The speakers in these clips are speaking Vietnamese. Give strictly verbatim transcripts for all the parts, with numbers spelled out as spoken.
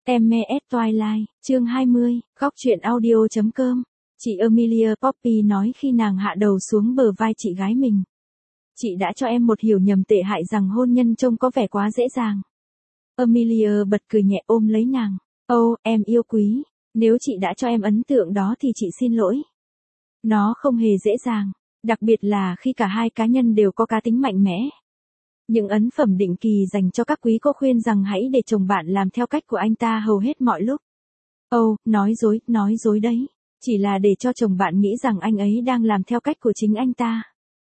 Em mê S Twilight, chương hai mươi, góc truyện audio chấm com. Chị Emilia Poppy nói khi nàng hạ đầu xuống bờ vai chị gái mình. Chị đã cho em một hiểu nhầm tệ hại rằng hôn nhân trông có vẻ quá dễ dàng. Emilia bật cười nhẹ ôm lấy nàng. Ô, oh, em yêu quý, nếu chị đã cho em ấn tượng đó thì chị xin lỗi. Nó không hề dễ dàng, đặc biệt là khi cả hai cá nhân đều có cá tính mạnh mẽ. Những ấn phẩm định kỳ dành cho các quý cô khuyên rằng hãy để chồng bạn làm theo cách của anh ta hầu hết mọi lúc. Ồ, oh, nói dối, nói dối đấy. Chỉ là để cho chồng bạn nghĩ rằng anh ấy đang làm theo cách của chính anh ta.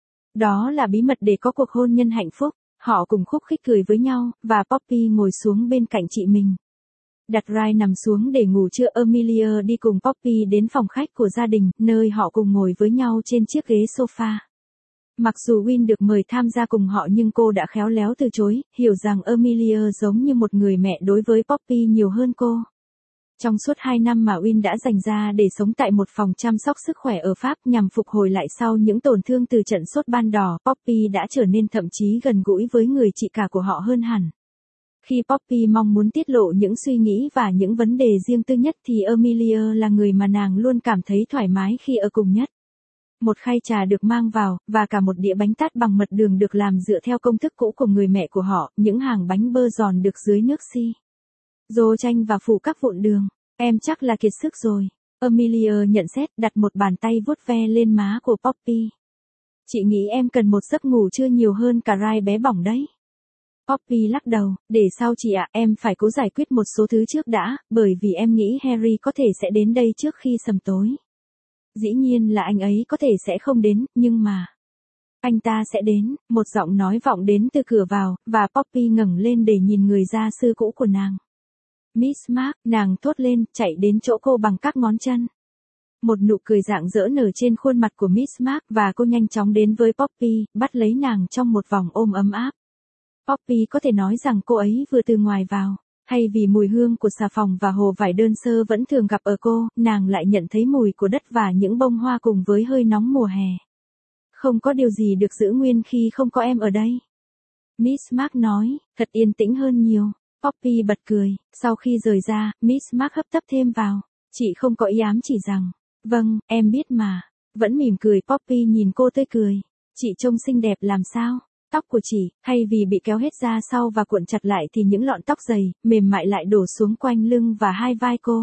Đó là bí mật để có cuộc hôn nhân hạnh phúc. Họ cùng khúc khích cười với nhau, và Poppy ngồi xuống bên cạnh chị mình. Đặt Rai nằm xuống để ngủ trưa. Emilia đi cùng Poppy đến phòng khách của gia đình, nơi họ cùng ngồi với nhau trên chiếc ghế sofa. Mặc dù Win được mời tham gia cùng họ nhưng cô đã khéo léo từ chối, hiểu rằng Emilia giống như một người mẹ đối với Poppy nhiều hơn cô. Trong suốt hai năm mà Win đã dành ra để sống tại một phòng chăm sóc sức khỏe ở Pháp nhằm phục hồi lại sau những tổn thương từ trận sốt ban đỏ, Poppy đã trở nên thậm chí gần gũi với người chị cả của họ hơn hẳn. Khi Poppy mong muốn tiết lộ những suy nghĩ và những vấn đề riêng tư nhất thì Emilia là người mà nàng luôn cảm thấy thoải mái khi ở cùng nhất. Một khay trà được mang vào, và cả một đĩa bánh tart bằng mật đường được làm dựa theo công thức cũ của người mẹ của họ, những hàng bánh bơ giòn được dưới nước xi dô chanh và phủ các vụn đường. Em chắc là kiệt sức rồi. Emilia nhận xét, đặt một bàn tay vuốt ve lên má của Poppy. Chị nghĩ em cần một giấc ngủ trưa nhiều hơn cả Rai bé bỏng đấy. Poppy lắc đầu, để sau chị ạ, em phải cố giải quyết một số thứ trước đã, bởi vì em nghĩ Harry có thể sẽ đến đây trước khi sầm tối. Dĩ nhiên là anh ấy có thể sẽ không đến, nhưng mà... Anh ta sẽ đến, một giọng nói vọng đến từ cửa vào, và Poppy ngẩng lên để nhìn người gia sư cũ của nàng. Miss Mark, nàng thốt lên, chạy đến chỗ cô bằng các ngón chân. Một nụ cười rạng rỡ nở trên khuôn mặt của Miss Mark và cô nhanh chóng đến với Poppy, bắt lấy nàng trong một vòng ôm ấm áp. Poppy có thể nói rằng cô ấy vừa từ ngoài vào. Hay vì mùi hương của xà phòng và hồ vải đơn sơ vẫn thường gặp ở cô, nàng lại nhận thấy mùi của đất và những bông hoa cùng với hơi nóng mùa hè. Không có điều gì được giữ nguyên khi không có em ở đây. Miss Mark nói, thật yên tĩnh hơn nhiều. Poppy bật cười, sau khi rời ra, Miss Mark hấp tấp thêm vào. Chị không có ý ám chỉ rằng, vâng, em biết mà. Vẫn mỉm cười. Poppy nhìn cô tươi cười. Chị trông xinh đẹp làm sao? Tóc của chị, hay vì bị kéo hết ra sau và cuộn chặt lại thì những lọn tóc dày, mềm mại lại đổ xuống quanh lưng và hai vai cô.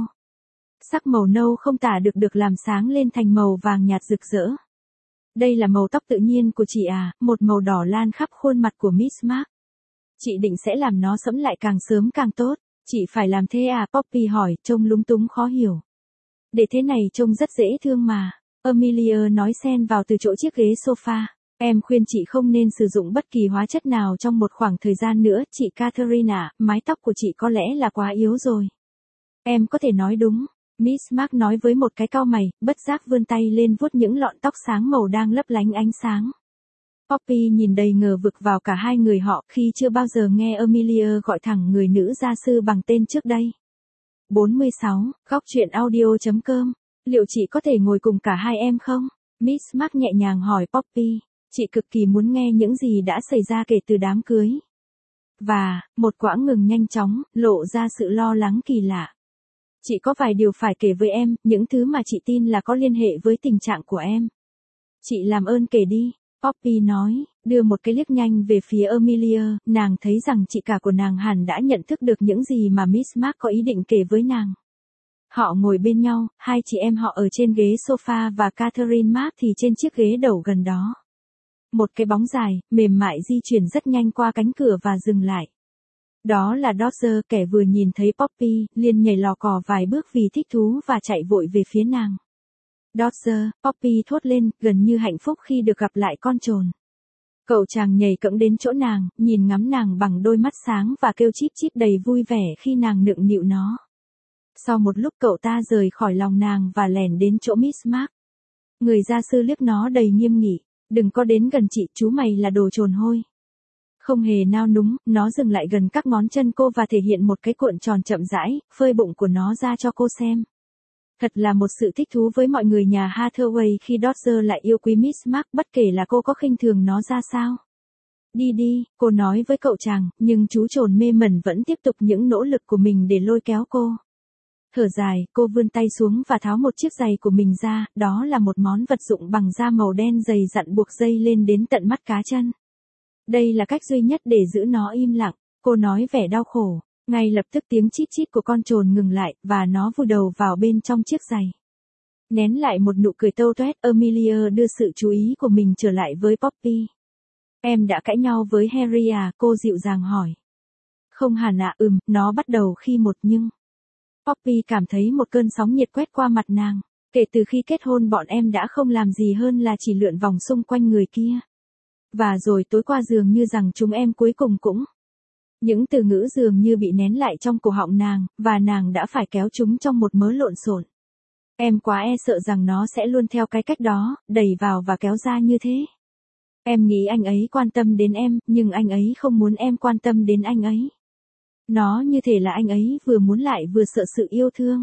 Sắc màu nâu không tả được được làm sáng lên thành màu vàng nhạt rực rỡ. Đây là màu tóc tự nhiên của chị à, một màu đỏ lan khắp khuôn mặt của Miss Mark. Chị định sẽ làm nó sẫm lại càng sớm càng tốt. Chị phải làm thế à? Poppy hỏi, trông lúng túng khó hiểu. Để thế này trông rất dễ thương mà. Emilia nói xen vào từ chỗ chiếc ghế sofa. Em khuyên chị không nên sử dụng bất kỳ hóa chất nào trong một khoảng thời gian nữa, chị Catherine ạ, mái tóc của chị có lẽ là quá yếu rồi. Em có thể nói đúng, Miss Mark nói với một cái cau mày, bất giác vươn tay lên vuốt những lọn tóc sáng màu đang lấp lánh ánh sáng. Poppy nhìn đầy ngờ vực vào cả hai người họ khi chưa bao giờ nghe Emilia gọi thẳng người nữ gia sư bằng tên trước đây. bốn mươi sáu, góc truyện audio chấm com. Liệu chị có thể ngồi cùng cả hai em không? Miss Mark nhẹ nhàng hỏi Poppy. Chị cực kỳ muốn nghe những gì đã xảy ra kể từ đám cưới. Và, một quãng ngừng nhanh chóng, lộ ra sự lo lắng kỳ lạ. Chị có vài điều phải kể với em, những thứ mà chị tin là có liên hệ với tình trạng của em. Chị làm ơn kể đi, Poppy nói, đưa một cái liếc nhanh về phía Emilia, nàng thấy rằng chị cả của nàng hẳn đã nhận thức được những gì mà Miss Mark có ý định kể với nàng. Họ ngồi bên nhau, hai chị em họ ở trên ghế sofa và Catherine Mark thì trên chiếc ghế đầu gần đó. Một cái bóng dài, mềm mại di chuyển rất nhanh qua cánh cửa và dừng lại. Đó là Dodger, kẻ vừa nhìn thấy Poppy, liền nhảy lò cò vài bước vì thích thú và chạy vội về phía nàng. Dodger, Poppy thốt lên, gần như hạnh phúc khi được gặp lại con trồn. Cậu chàng nhảy cẫng đến chỗ nàng, nhìn ngắm nàng bằng đôi mắt sáng và kêu chíp chíp đầy vui vẻ khi nàng nựng nịu nó. Sau một lúc cậu ta rời khỏi lòng nàng và lẻn đến chỗ Miss Mark. Người gia sư liếc nó đầy nghiêm nghị. Đừng có đến gần chị, chú mày là đồ trồn hôi. Không hề nao núng, nó dừng lại gần các ngón chân cô và thể hiện một cái cuộn tròn chậm rãi, phơi bụng của nó ra cho cô xem. Thật là một sự thích thú với mọi người nhà Hathaway khi Dodger lại yêu quý Miss Mark bất kể là cô có khinh thường nó ra sao. Đi đi, cô nói với cậu chàng, nhưng chú trồn mê mẩn vẫn tiếp tục những nỗ lực của mình để lôi kéo cô. Thở dài, cô vươn tay xuống và tháo một chiếc giày của mình ra, đó là một món vật dụng bằng da màu đen dày dặn buộc dây lên đến tận mắt cá chân. Đây là cách duy nhất để giữ nó im lặng, cô nói vẻ đau khổ. Ngay lập tức tiếng chít chít của con trồn ngừng lại, và nó vùi đầu vào bên trong chiếc giày. Nén lại một nụ cười tâu toét, Amelia đưa sự chú ý của mình trở lại với Poppy. Em đã cãi nhau với Harry à, cô dịu dàng hỏi. Không hẳn ạ, ừm, nó bắt đầu khi một nhưng. Poppy cảm thấy một cơn sóng nhiệt quét qua mặt nàng. Kể từ khi kết hôn bọn em đã không làm gì hơn là chỉ lượn vòng xung quanh người kia. Và rồi tối qua dường như rằng chúng em cuối cùng cũng. Những từ ngữ dường như bị nén lại trong cổ họng nàng, và nàng đã phải kéo chúng trong một mớ lộn xộn. Em quá e sợ rằng nó sẽ luôn theo cái cách đó, đẩy vào và kéo ra như thế. Em nghĩ anh ấy quan tâm đến em, nhưng anh ấy không muốn em quan tâm đến anh ấy. Nó như thể là anh ấy vừa muốn lại vừa sợ sự yêu thương.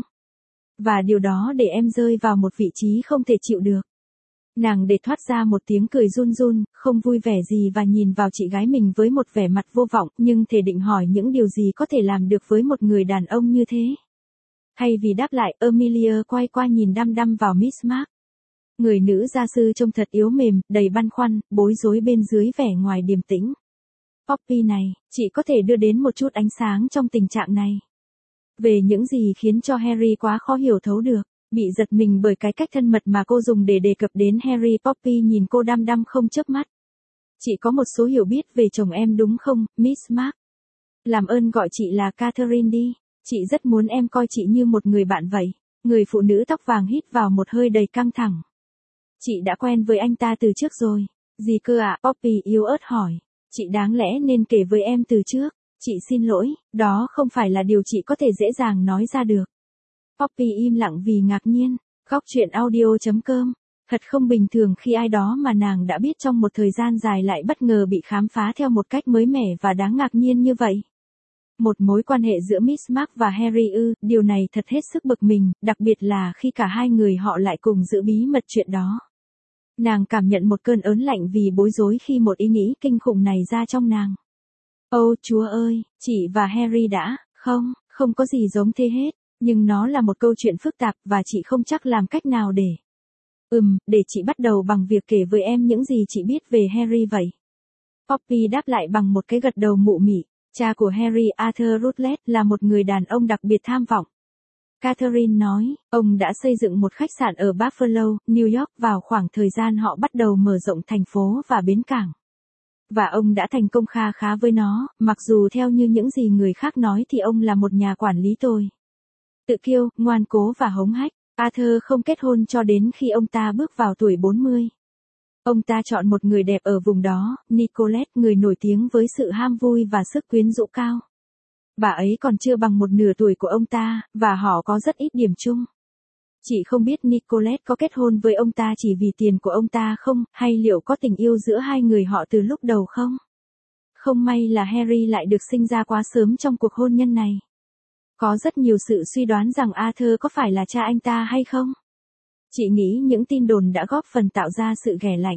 Và điều đó để em rơi vào một vị trí không thể chịu được. Nàng để thoát ra một tiếng cười run run, không vui vẻ gì và nhìn vào chị gái mình với một vẻ mặt vô vọng, nhưng thể định hỏi những điều gì có thể làm được với một người đàn ông như thế. Thay vì đáp lại, Amelia quay qua nhìn đăm đăm vào Miss Mark. Người nữ gia sư trông thật yếu mềm, đầy băn khoăn, bối rối bên dưới vẻ ngoài điềm tĩnh. Poppy này, chị có thể đưa đến một chút ánh sáng trong tình trạng này. Về những gì khiến cho Harry quá khó hiểu thấu được. Bị giật mình bởi cái cách thân mật mà cô dùng để đề cập đến Harry, Poppy nhìn cô đăm đăm không chớp mắt. Chị có một số hiểu biết về chồng em đúng không, Miss Mark? Làm ơn gọi chị là Catherine đi. Chị rất muốn em coi chị như một người bạn vậy. Người phụ nữ tóc vàng hít vào một hơi đầy căng thẳng. Chị đã quen với anh ta từ trước rồi. Gì cơ ạ? Poppy yếu ớt hỏi. Chị đáng lẽ nên kể với em từ trước. Chị xin lỗi, đó không phải là điều chị có thể dễ dàng nói ra được. Poppy im lặng vì ngạc nhiên. Góc truyện audio chấm com. Thật không bình thường khi ai đó mà nàng đã biết trong một thời gian dài lại bất ngờ bị khám phá theo một cách mới mẻ và đáng ngạc nhiên như vậy. Một mối quan hệ giữa Miss Mark và Harry ư, điều này thật hết sức bực mình, đặc biệt là khi cả hai người họ lại cùng giữ bí mật chuyện đó. Nàng cảm nhận một cơn ớn lạnh vì bối rối khi một ý nghĩ kinh khủng này ra trong nàng. Ôi Chúa ơi, chị và Harry đã, không, không có gì giống thế hết, nhưng nó là một câu chuyện phức tạp và chị không chắc làm cách nào để. Ừm, để chị bắt đầu bằng việc kể với em những gì chị biết về Harry vậy. Poppy đáp lại bằng một cái gật đầu mụ mị. Cha của Harry, Arthur Rutledge, là một người đàn ông đặc biệt tham vọng. Catherine nói, ông đã xây dựng một khách sạn ở Buffalo, New York vào khoảng thời gian họ bắt đầu mở rộng thành phố và bến cảng. Và ông đã thành công kha khá với nó, mặc dù theo như những gì người khác nói thì ông là một nhà quản lý tồi. Tự kiêu, ngoan cố và hống hách, Arthur không kết hôn cho đến khi ông ta bước vào tuổi bốn mươi. Ông ta chọn một người đẹp ở vùng đó, Nicolette, người nổi tiếng với sự ham vui và sức quyến rũ cao. Bà ấy còn chưa bằng một nửa tuổi của ông ta, và họ có rất ít điểm chung. Chị không biết Nicolette có kết hôn với ông ta chỉ vì tiền của ông ta không, hay liệu có tình yêu giữa hai người họ từ lúc đầu không? Không may là Harry lại được sinh ra quá sớm trong cuộc hôn nhân này. Có rất nhiều sự suy đoán rằng Arthur có phải là cha anh ta hay không? Chị nghĩ những tin đồn đã góp phần tạo ra sự ghẻ lạnh.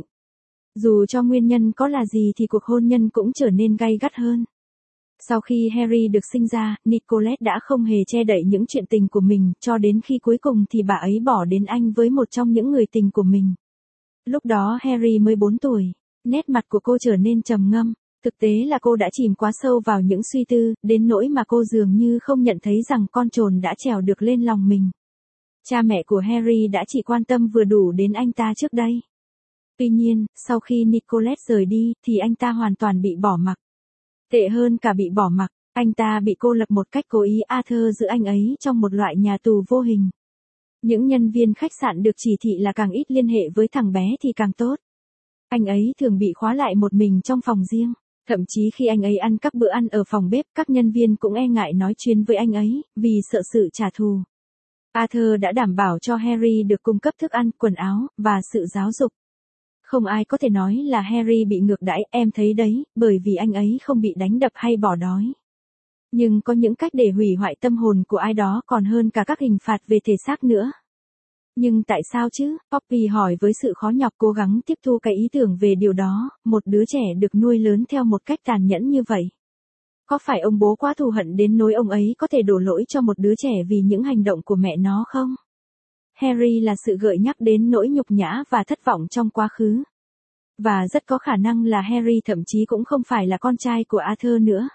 Dù cho nguyên nhân có là gì thì cuộc hôn nhân cũng trở nên gay gắt hơn. Sau khi Harry được sinh ra, Nicolette đã không hề che đậy những chuyện tình của mình, cho đến khi cuối cùng thì bà ấy bỏ đến anh với một trong những người tình của mình. Lúc đó Harry mới bốn tuổi, nét mặt của cô trở nên trầm ngâm. Thực tế là cô đã chìm quá sâu vào những suy tư, đến nỗi mà cô dường như không nhận thấy rằng con trồn đã trèo được lên lòng mình. Cha mẹ của Harry đã chỉ quan tâm vừa đủ đến anh ta trước đây. Tuy nhiên, sau khi Nicolette rời đi, thì anh ta hoàn toàn bị bỏ mặc. Tệ hơn cả bị bỏ mặc, anh ta bị cô lập một cách cố ý. Arthur giữ anh ấy trong một loại nhà tù vô hình. Những nhân viên khách sạn được chỉ thị là càng ít liên hệ với thằng bé thì càng tốt. Anh ấy thường bị khóa lại một mình trong phòng riêng. Thậm chí khi anh ấy ăn các bữa ăn ở phòng bếp, các nhân viên cũng e ngại nói chuyện với anh ấy, vì sợ sự trả thù. Arthur đã đảm bảo cho Harry được cung cấp thức ăn, quần áo, và sự giáo dục. Không ai có thể nói là Harry bị ngược đãi, em thấy đấy, bởi vì anh ấy không bị đánh đập hay bỏ đói. Nhưng có những cách để hủy hoại tâm hồn của ai đó còn hơn cả các hình phạt về thể xác nữa. Nhưng tại sao chứ? Poppy hỏi với sự khó nhọc, cố gắng tiếp thu cái ý tưởng về điều đó, một đứa trẻ được nuôi lớn theo một cách tàn nhẫn như vậy. Có phải ông bố quá thù hận đến nỗi ông ấy có thể đổ lỗi cho một đứa trẻ vì những hành động của mẹ nó không? Harry là sự gợi nhắc đến nỗi nhục nhã và thất vọng trong quá khứ. Và rất có khả năng là Harry thậm chí cũng không phải là con trai của Arthur nữa.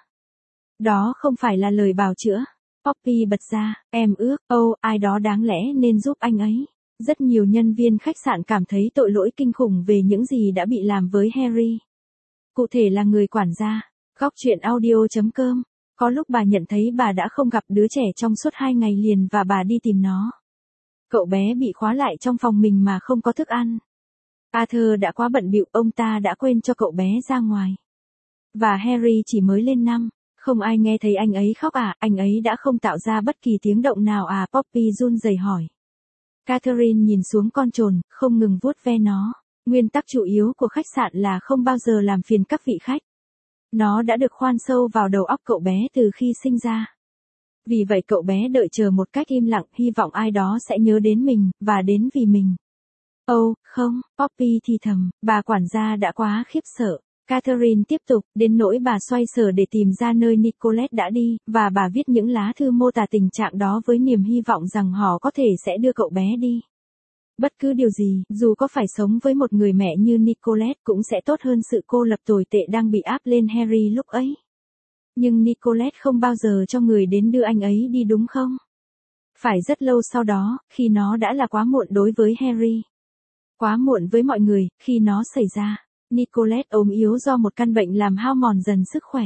Đó không phải là lời bào chữa. Poppy bật ra, em ước, âu, oh, ai đó đáng lẽ nên giúp anh ấy. Rất nhiều nhân viên khách sạn cảm thấy tội lỗi kinh khủng về những gì đã bị làm với Harry. Cụ thể là người quản gia. Góc chuyện audio.com. Có lúc bà nhận thấy bà đã không gặp đứa trẻ trong suốt hai ngày liền và bà đi tìm nó. Cậu bé bị khóa lại trong phòng mình mà không có thức ăn. Arthur đã quá bận bịu, ông ta đã quên cho cậu bé ra ngoài. Và Harry chỉ mới lên năm. Không ai nghe thấy anh ấy khóc à, anh ấy đã không tạo ra bất kỳ tiếng động nào à, Poppy run rẩy hỏi. Catherine nhìn xuống con trồn, không ngừng vuốt ve nó. Nguyên tắc chủ yếu của khách sạn là không bao giờ làm phiền các vị khách. Nó đã được khoan sâu vào đầu óc cậu bé từ khi sinh ra. Vì vậy cậu bé đợi chờ một cách im lặng, hy vọng ai đó sẽ nhớ đến mình, và đến vì mình. Ồ, oh, không, Poppy thì thầm, bà quản gia đã quá khiếp sợ. Catherine tiếp tục, đến nỗi bà xoay sở để tìm ra nơi Nicolette đã đi, và bà viết những lá thư mô tả tình trạng đó với niềm hy vọng rằng họ có thể sẽ đưa cậu bé đi. Bất cứ điều gì, dù có phải sống với một người mẹ như Nicolette cũng sẽ tốt hơn sự cô lập tồi tệ đang bị áp lên Harry lúc ấy. Nhưng Nicolette không bao giờ cho người đến đưa anh ấy đi đúng không? Phải rất lâu sau đó, khi nó đã là quá muộn đối với Harry. Quá muộn với mọi người, khi nó xảy ra. Nicolette ốm yếu do một căn bệnh làm hao mòn dần sức khỏe.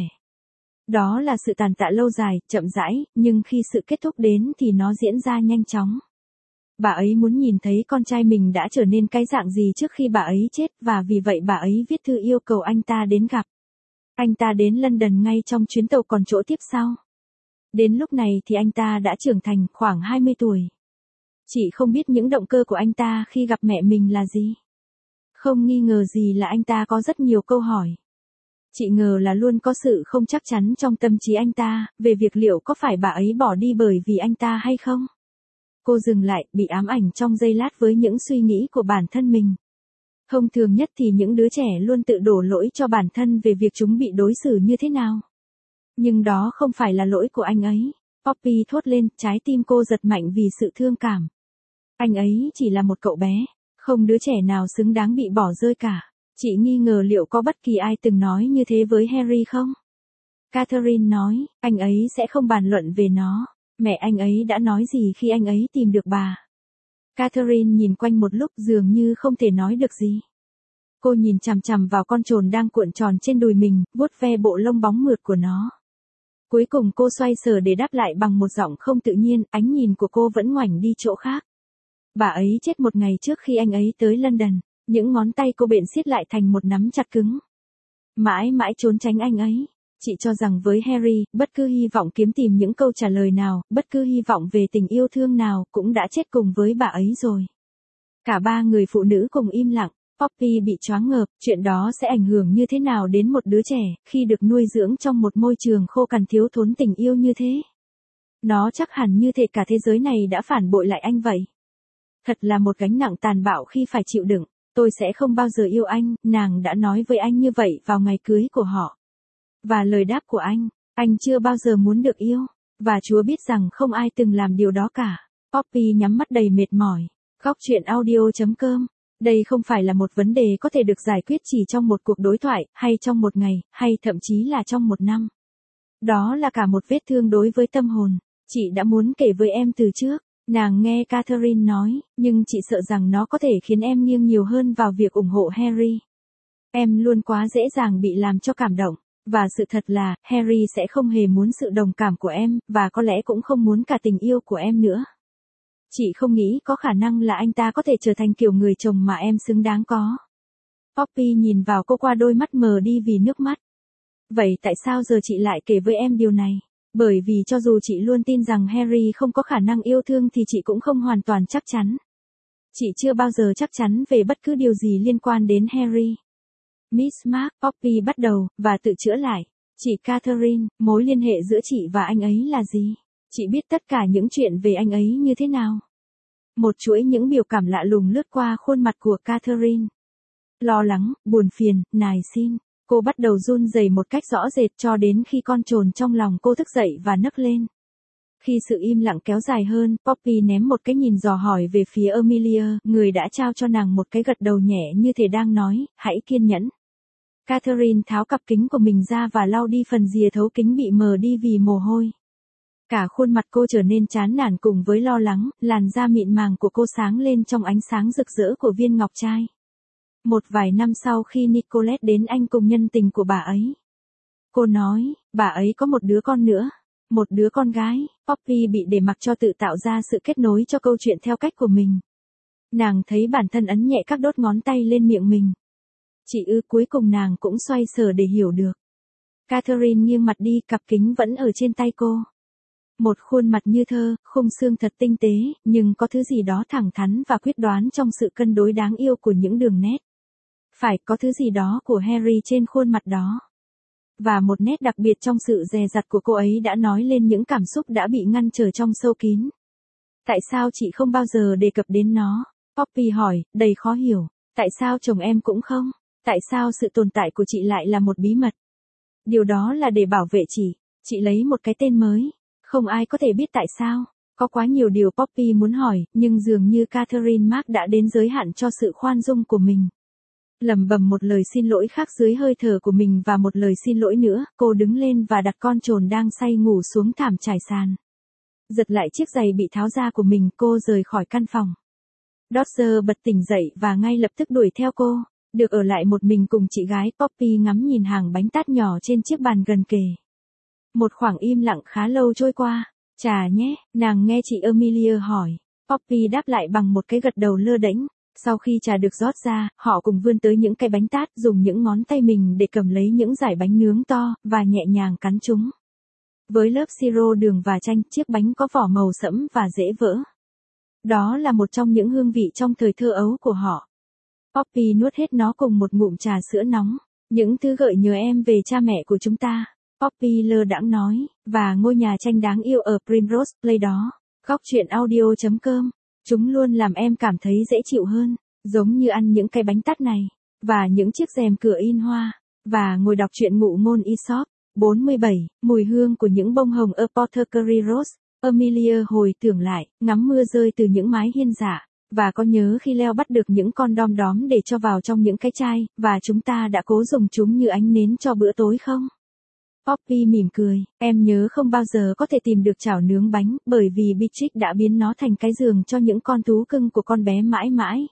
Đó là sự tàn tạ lâu dài, chậm rãi, nhưng khi sự kết thúc đến thì nó diễn ra nhanh chóng. Bà ấy muốn nhìn thấy con trai mình đã trở nên cái dạng gì trước khi bà ấy chết, và vì vậy bà ấy viết thư yêu cầu anh ta đến gặp. Anh ta đến London ngay trong chuyến tàu còn chỗ tiếp sau. Đến lúc này thì anh ta đã trưởng thành, khoảng hai mươi tuổi. Chị không biết những động cơ của anh ta khi gặp mẹ mình là gì. Không nghi ngờ gì là anh ta có rất nhiều câu hỏi. Chị ngờ là luôn có sự không chắc chắn trong tâm trí anh ta, về việc liệu có phải bà ấy bỏ đi bởi vì anh ta hay không. Cô dừng lại, bị ám ảnh trong giây lát với những suy nghĩ của bản thân mình. Thông thường nhất thì những đứa trẻ luôn tự đổ lỗi cho bản thân về việc chúng bị đối xử như thế nào. Nhưng đó không phải là lỗi của anh ấy. Poppy thốt lên, trái tim cô giật mạnh vì sự thương cảm. Anh ấy chỉ là một cậu bé. Không đứa trẻ nào xứng đáng bị bỏ rơi cả. Chị nghi ngờ liệu có bất kỳ ai từng nói như thế với Harry không? Catherine nói, anh ấy sẽ không bàn luận về nó. Mẹ anh ấy đã nói gì khi anh ấy tìm được bà? Catherine nhìn quanh một lúc dường như không thể nói được gì. Cô nhìn chằm chằm vào con trồn đang cuộn tròn trên đùi mình, vuốt ve bộ lông bóng mượt của nó. Cuối cùng cô xoay sở để đáp lại bằng một giọng không tự nhiên, ánh nhìn của cô vẫn ngoảnh đi chỗ khác. Bà ấy chết một ngày trước khi anh ấy tới London. Những ngón tay cô bện siết lại thành một nắm chặt cứng. Mãi mãi trốn tránh anh ấy. Chị cho rằng với Harry, bất cứ hy vọng kiếm tìm những câu trả lời nào, bất cứ hy vọng về tình yêu thương nào, cũng đã chết cùng với bà ấy rồi. Cả ba người phụ nữ cùng im lặng. Poppy bị choáng ngợp, chuyện đó sẽ ảnh hưởng như thế nào đến một đứa trẻ, khi được nuôi dưỡng trong một môi trường khô cằn thiếu thốn tình yêu như thế. Nó chắc hẳn như thể cả thế giới này đã phản bội lại anh vậy. Thật là một gánh nặng tàn bạo khi phải chịu đựng. Tôi sẽ không bao giờ yêu anh, nàng đã nói với anh như vậy vào ngày cưới của họ. Và lời đáp của anh, anh chưa bao giờ muốn được yêu. Và Chúa biết rằng không ai từng làm điều đó cả. Poppy nhắm mắt đầy mệt mỏi. Góc chuyện audio.com. Đây không phải là một vấn đề có thể được giải quyết chỉ trong một cuộc đối thoại, hay trong một ngày, hay thậm chí là trong một năm. Đó là cả một vết thương đối với tâm hồn. Chị đã muốn kể với em từ trước. Nàng nghe Catherine nói, nhưng chị sợ rằng nó có thể khiến em nghiêng nhiều hơn vào việc ủng hộ Harry. Em luôn quá dễ dàng bị làm cho cảm động. Và sự thật là, Harry sẽ không hề muốn sự đồng cảm của em, và có lẽ cũng không muốn cả tình yêu của em nữa. Chị không nghĩ có khả năng là anh ta có thể trở thành kiểu người chồng mà em xứng đáng có. Poppy nhìn vào cô qua đôi mắt mờ đi vì nước mắt. Vậy tại sao giờ chị lại kể với em điều này? Bởi vì cho dù chị luôn tin rằng Harry không có khả năng yêu thương thì chị cũng không hoàn toàn chắc chắn. Chị chưa bao giờ chắc chắn về bất cứ điều gì liên quan đến Harry. Miss Mark, Poppy bắt đầu, và tự chữa lại. Chị Catherine, mối liên hệ giữa chị và anh ấy là gì? Chị biết tất cả những chuyện về anh ấy như thế nào? Một chuỗi những biểu cảm lạ lùng lướt qua khuôn mặt của Catherine. Lo lắng, buồn phiền, nài xin. Cô bắt đầu run rẩy một cách rõ rệt cho đến khi con trồn trong lòng cô thức dậy và nấc lên. Khi sự im lặng kéo dài hơn, Poppy ném một cái nhìn dò hỏi về phía Amelia, người đã trao cho nàng một cái gật đầu nhẹ như thể đang nói, hãy kiên nhẫn. Catherine tháo cặp kính của mình ra và lau đi phần rìa thấu kính bị mờ đi vì mồ hôi. Cả khuôn mặt cô trở nên chán nản cùng với lo lắng, làn da mịn màng của cô sáng lên trong ánh sáng rực rỡ của viên ngọc trai. Một vài năm sau khi Nicolette đến Anh cùng nhân tình của bà ấy. Cô nói, bà ấy có một đứa con nữa. Một đứa con gái. Poppy bị để mặc cho tự tạo ra sự kết nối cho câu chuyện theo cách của mình. Nàng thấy bản thân ấn nhẹ các đốt ngón tay lên miệng mình. Chỉ ư cuối cùng nàng cũng xoay sở để hiểu được. Catherine nghiêng mặt đi, cặp kính vẫn ở trên tay cô. Một khuôn mặt như thơ, khung xương thật tinh tế, nhưng có thứ gì đó thẳng thắn và quyết đoán trong sự cân đối đáng yêu của những đường nét. Phải có thứ gì đó của Harry trên khuôn mặt đó. Và một nét đặc biệt trong sự dè dặt của cô ấy đã nói lên những cảm xúc đã bị ngăn trở trong sâu kín. Tại sao chị không bao giờ đề cập đến nó? Poppy hỏi, đầy khó hiểu. Tại sao chồng em cũng không? Tại sao sự tồn tại của chị lại là một bí mật? Điều đó là để bảo vệ chị. Chị lấy một cái tên mới. Không ai có thể biết tại sao. Có quá nhiều điều Poppy muốn hỏi, nhưng dường như Catherine Mark đã đến giới hạn cho sự khoan dung của mình. Lẩm bẩm một lời xin lỗi khác dưới hơi thở của mình và một lời xin lỗi nữa, cô đứng lên và đặt con trồn đang say ngủ xuống thảm trải sàn. Giật lại chiếc giày bị tháo ra của mình, cô rời khỏi căn phòng. Dodger bật tỉnh dậy và ngay lập tức đuổi theo cô. Được ở lại một mình cùng chị gái, Poppy ngắm nhìn hàng bánh tát nhỏ trên chiếc bàn gần kề. Một khoảng im lặng khá lâu trôi qua. Trà nhé, nàng nghe chị Amelia hỏi. Poppy đáp lại bằng một cái gật đầu lơ đễnh. Sau khi trà được rót ra, họ cùng vươn tới những cái bánh tát, dùng những ngón tay mình để cầm lấy những dải bánh nướng to, và nhẹ nhàng cắn chúng. Với lớp siro đường và chanh, chiếc bánh có vỏ màu sẫm và dễ vỡ. Đó là một trong những hương vị trong thời thơ ấu của họ. Poppy nuốt hết nó cùng một ngụm trà sữa nóng. Những thứ gợi nhớ em về cha mẹ của chúng ta. Poppy lơ đãng nói, và ngôi nhà tranh đáng yêu ở Primrose Place đó. Góc truyện audio chấm com. Chúng luôn làm em cảm thấy dễ chịu hơn, giống như ăn những cái bánh tát này, và những chiếc rèm cửa in hoa, và ngồi đọc truyện ngụ ngôn Aesop. bốn mươi bảy, mùi hương của những bông hồng Apothecary Rose. Amelia hồi tưởng lại, ngắm mưa rơi từ những mái hiên dạ, và có nhớ khi Leo bắt được những con đom đóm để cho vào trong những cái chai, và chúng ta đã cố dùng chúng như ánh nến cho bữa tối không? Poppy mỉm cười, em nhớ không bao giờ có thể tìm được chảo nướng bánh, bởi vì Beatrix đã biến nó thành cái giường cho những con thú cưng của con bé mãi mãi.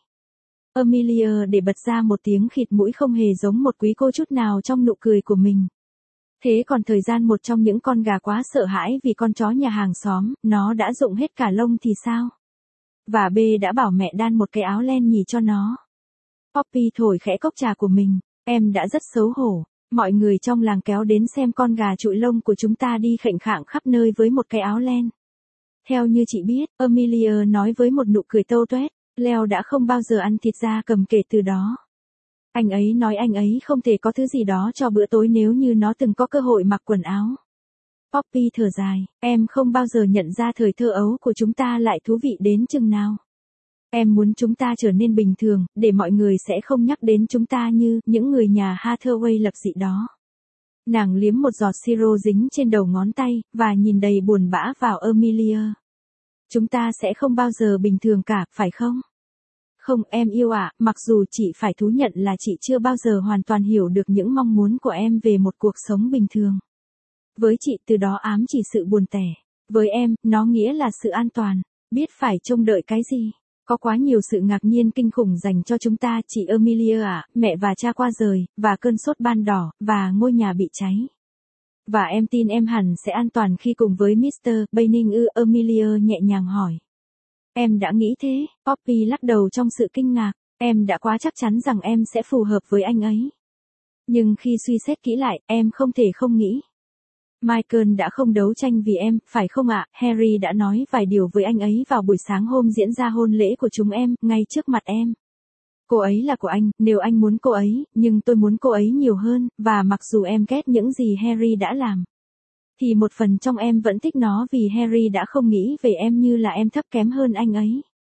Amelia để bật ra một tiếng khịt mũi không hề giống một quý cô chút nào trong nụ cười của mình. Thế còn thời gian một trong những con gà quá sợ hãi vì con chó nhà hàng xóm, nó đã rụng hết cả lông thì sao? Và B đã bảo mẹ đan một cái áo len nhì cho nó. Poppy thổi khẽ cốc trà của mình, em đã rất xấu hổ. Mọi người trong làng kéo đến xem con gà trụi lông của chúng ta đi khệnh khạng khắp nơi với một cái áo len. Theo như chị biết, Amelia nói với một nụ cười tâu tuét, Leo đã không bao giờ ăn thịt da cầm kể từ đó. Anh ấy nói anh ấy không thể có thứ gì đó cho bữa tối nếu như nó từng có cơ hội mặc quần áo. Poppy thở dài, em không bao giờ nhận ra thời thơ ấu của chúng ta lại thú vị đến chừng nào. Em muốn chúng ta trở nên bình thường, để mọi người sẽ không nhắc đến chúng ta như những người nhà Hathaway lập dị đó. Nàng liếm một giọt siro dính trên đầu ngón tay, và nhìn đầy buồn bã vào Amelia. Chúng ta sẽ không bao giờ bình thường cả, phải không? Không, em yêu ạ, mặc dù chị phải thú nhận là chị chưa bao giờ hoàn toàn hiểu được những mong muốn của em về một cuộc sống bình thường. Với chị từ đó ám chỉ sự buồn tẻ. Với em, nó nghĩa là sự an toàn, biết phải trông đợi cái gì. Có quá nhiều sự ngạc nhiên kinh khủng dành cho chúng ta, chị Amelia ạ, mẹ và cha qua đời, và cơn sốt ban đỏ, và ngôi nhà bị cháy. Và em tin em hẳn sẽ an toàn khi cùng với mít tơ Banning ư? Amelia nhẹ nhàng hỏi. Em đã nghĩ thế? Poppy lắc đầu trong sự kinh ngạc, em đã quá chắc chắn rằng em sẽ phù hợp với anh ấy. Nhưng khi suy xét kỹ lại, em không thể không nghĩ. Michael đã không đấu tranh vì em, phải không ạ? Harry đã nói vài điều với anh ấy vào buổi sáng hôm diễn ra hôn lễ của chúng em, ngay trước mặt em. Cô ấy là của anh, nếu anh muốn cô ấy, nhưng tôi muốn cô ấy nhiều hơn, và mặc dù em ghét những gì Harry đã làm, thì một phần trong em vẫn thích nó vì Harry đã không nghĩ về em như là em thấp kém hơn anh ấy.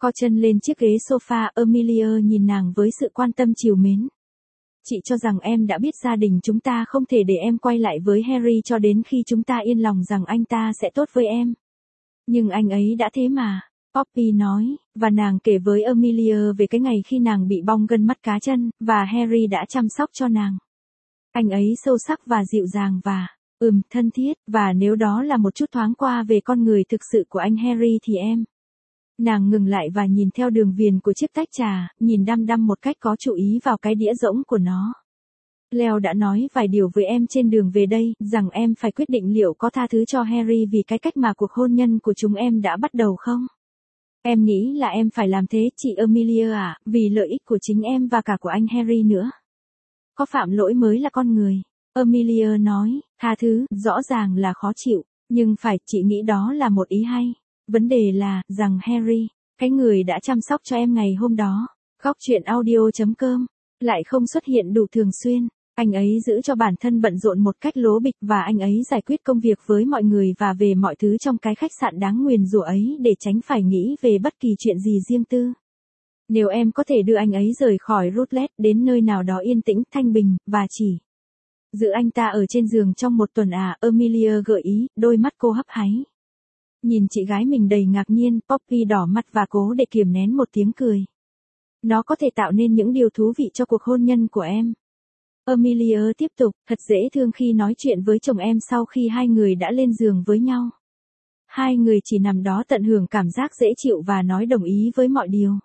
Co chân lên chiếc ghế sofa, Amelia nhìn nàng với sự quan tâm trìu mến. Chị cho rằng em đã biết gia đình chúng ta không thể để em quay lại với Harry cho đến khi chúng ta yên lòng rằng anh ta sẽ tốt với em. Nhưng anh ấy đã thế mà, Poppy nói, và nàng kể với Amelia về cái ngày khi nàng bị bong gân mắt cá chân, và Harry đã chăm sóc cho nàng. Anh ấy sâu sắc và dịu dàng và, ừm, thân thiết, và nếu đó là một chút thoáng qua về con người thực sự của anh Harry thì em. Nàng ngừng lại và nhìn theo đường viền của chiếc tách trà, nhìn đăm đăm một cách có chú ý vào cái đĩa rỗng của nó. Leo đã nói vài điều với em trên đường về đây, rằng em phải quyết định liệu có tha thứ cho Harry vì cái cách mà cuộc hôn nhân của chúng em đã bắt đầu không? Em nghĩ là em phải làm thế, chị Amelia à, vì lợi ích của chính em và cả của anh Harry nữa. Có phạm lỗi mới là con người. Amelia nói, tha thứ, rõ ràng là khó chịu, nhưng phải, chị nghĩ đó là một ý hay. Vấn đề là, rằng Harry, cái người đã chăm sóc cho em ngày hôm đó, góc chuyện audio chấm com, lại không xuất hiện đủ thường xuyên. Anh ấy giữ cho bản thân bận rộn một cách lố bịch và anh ấy giải quyết công việc với mọi người và về mọi thứ trong cái khách sạn đáng nguyền rủa ấy để tránh phải nghĩ về bất kỳ chuyện gì riêng tư. Nếu em có thể đưa anh ấy rời khỏi Rutland đến nơi nào đó yên tĩnh, thanh bình, và chỉ giữ anh ta ở trên giường trong một tuần à, Amelia gợi ý, đôi mắt cô hấp háy. Nhìn chị gái mình đầy ngạc nhiên, Poppy đỏ mặt và cố để kiềm nén một tiếng cười. Nó có thể tạo nên những điều thú vị cho cuộc hôn nhân của em. Amelia tiếp tục, thật dễ thương khi nói chuyện với chồng em sau khi hai người đã lên giường với nhau. Hai người chỉ nằm đó tận hưởng cảm giác dễ chịu và nói đồng ý với mọi điều.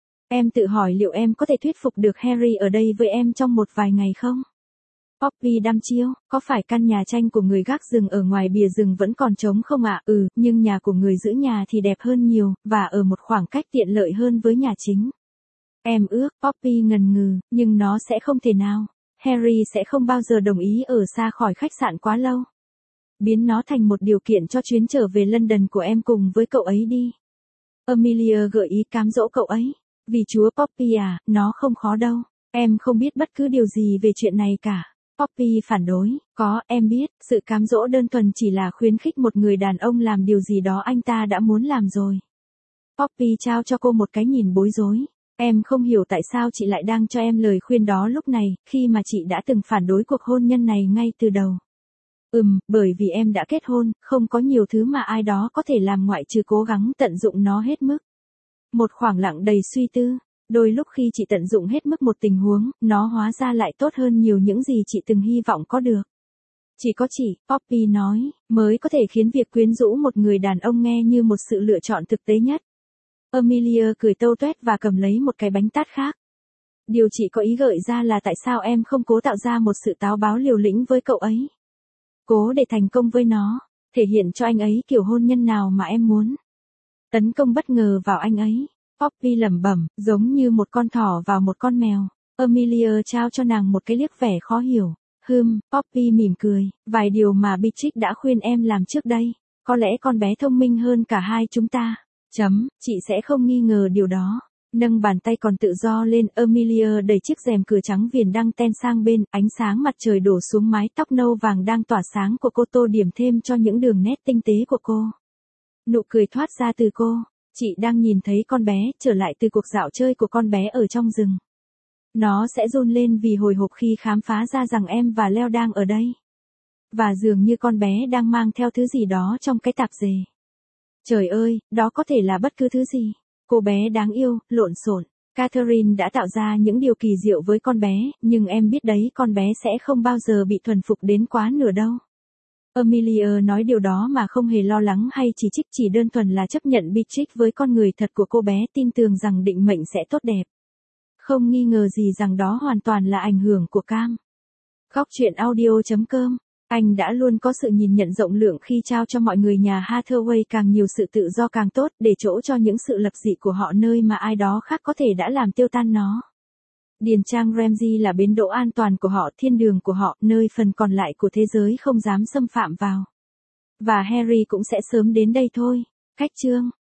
Em tự hỏi liệu em có thể thuyết phục được Harry ở đây với em trong một vài ngày không? Poppy đăm chiêu, có phải căn nhà tranh của người gác rừng ở ngoài bìa rừng vẫn còn trống không ạ? À? Ừ, nhưng nhà của người giữ nhà thì đẹp hơn nhiều, và ở một khoảng cách tiện lợi hơn với nhà chính. Em ước, Poppy ngần ngừ, nhưng nó sẽ không thể nào. Harry sẽ không bao giờ đồng ý ở xa khỏi khách sạn quá lâu. Biến nó thành một điều kiện cho chuyến trở về London của em cùng với cậu ấy đi. Amelia gợi ý cám dỗ cậu ấy. Vì chúa Poppy à, nó không khó đâu. Em không biết bất cứ điều gì về chuyện này cả. Poppy phản đối, có, em biết, sự cám dỗ đơn thuần chỉ là khuyến khích một người đàn ông làm điều gì đó anh ta đã muốn làm rồi. Poppy trao cho cô một cái nhìn bối rối. Em không hiểu tại sao chị lại đang cho em lời khuyên đó lúc này, khi mà chị đã từng phản đối cuộc hôn nhân này ngay từ đầu. Ừm, bởi vì em đã kết hôn, không có nhiều thứ mà ai đó có thể làm ngoại trừ cố gắng tận dụng nó hết mức. Một khoảng lặng đầy suy tư. Đôi lúc khi chị tận dụng hết mức một tình huống, nó hóa ra lại tốt hơn nhiều những gì chị từng hy vọng có được. Chỉ có chị, Poppy nói, mới có thể khiến việc quyến rũ một người đàn ông nghe như một sự lựa chọn thực tế nhất. Amelia cười tâu tuét và cầm lấy một cái bánh tát khác. Điều chị có ý gợi ra là tại sao em không cố tạo ra một sự táo báo liều lĩnh với cậu ấy. Cố để thành công với nó, thể hiện cho anh ấy kiểu hôn nhân nào mà em muốn. Tấn công bất ngờ vào anh ấy. Poppy lẩm bẩm, giống như một con thỏ vào một con mèo. Amelia trao cho nàng một cái liếc vẻ khó hiểu. Hừm, Poppy mỉm cười, vài điều mà Beatrix đã khuyên em làm trước đây. Có lẽ con bé thông minh hơn cả hai chúng ta. Chấm, chị sẽ không nghi ngờ điều đó. Nâng bàn tay còn tự do lên, Amelia đẩy chiếc rèm cửa trắng viền đăng ten sang bên, ánh sáng mặt trời đổ xuống mái tóc nâu vàng đang tỏa sáng của cô, tô điểm thêm cho những đường nét tinh tế của cô. Nụ cười thoát ra từ cô. Chị đang nhìn thấy con bé trở lại từ cuộc dạo chơi của con bé ở trong rừng. Nó sẽ run lên vì hồi hộp khi khám phá ra rằng em và Leo đang ở đây. Và dường như con bé đang mang theo thứ gì đó trong cái tạp dề. Trời ơi, đó có thể là bất cứ thứ gì. Cô bé đáng yêu, lộn xộn. Catherine đã tạo ra những điều kỳ diệu với con bé, nhưng em biết đấy, con bé sẽ không bao giờ bị thuần phục đến quá nửa đâu. Amelia nói điều đó mà không hề lo lắng hay chỉ trích, chỉ đơn thuần là chấp nhận Beatrix với con người thật của cô bé, tin tưởng rằng định mệnh sẽ tốt đẹp. Không nghi ngờ gì rằng đó hoàn toàn là ảnh hưởng của Cam. Góc chuyện audio chấm com. Anh đã luôn có sự nhìn nhận rộng lượng khi trao cho mọi người nhà Hathaway càng nhiều sự tự do càng tốt, để chỗ cho những sự lập dị của họ nơi mà ai đó khác có thể đã làm tiêu tan nó. Điền trang Ramsey là bến đỗ an toàn của họ, thiên đường của họ, nơi phần còn lại của thế giới không dám xâm phạm vào. Và Harry cũng sẽ sớm đến đây thôi. Cách chương